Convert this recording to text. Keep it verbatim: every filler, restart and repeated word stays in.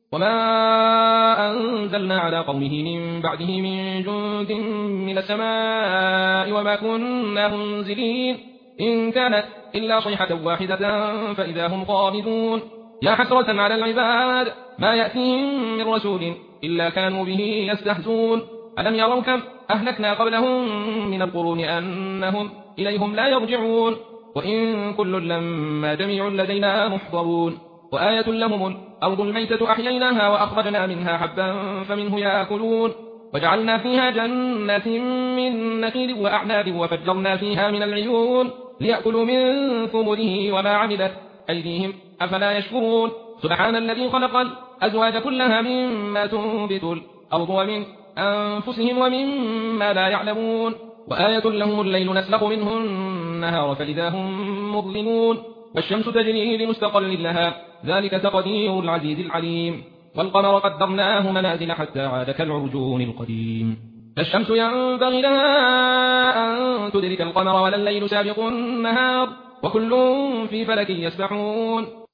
وما أنزلنا على قومه من بعده من جند من السماء وما كنا منزلين إن كانت إلا صيحة واحدة فإذا هم خامدون يا حسرة على العباد ما يأتيهم من رسول إلا كانوا به يستهزون ألم يروا كم أهلكنا قبلهم من القرون أنهم إليهم لا يرجعون وإن كل لما جميع لدينا محضرون وآية لهم الأرض الميتة أحييناها وأخرجنا منها حبا فمنه يأكلون وجعلنا فيها جنات من نخيل وأعناب وفجرنا فيها من العيون ليأكلوا من ثمره وما عملت أيديهم أفلا يشكرون سبحان الذي خلق الأزواج كلها مما تنبت الأرض ومن أنفسهم ومما لا يعلمون وآية لهم الليل نسلخ منه النهار فإذا هم مظلمون والشمس تجري لمستقر لها ذلك تقدير العزيز العليم والقمر قدرناه منازل حتى عاد كالعرجون القديم فالشمس ينبغي لها أن تدرك القمر ولا الليل سابق النهار وكل في فلك يسبحون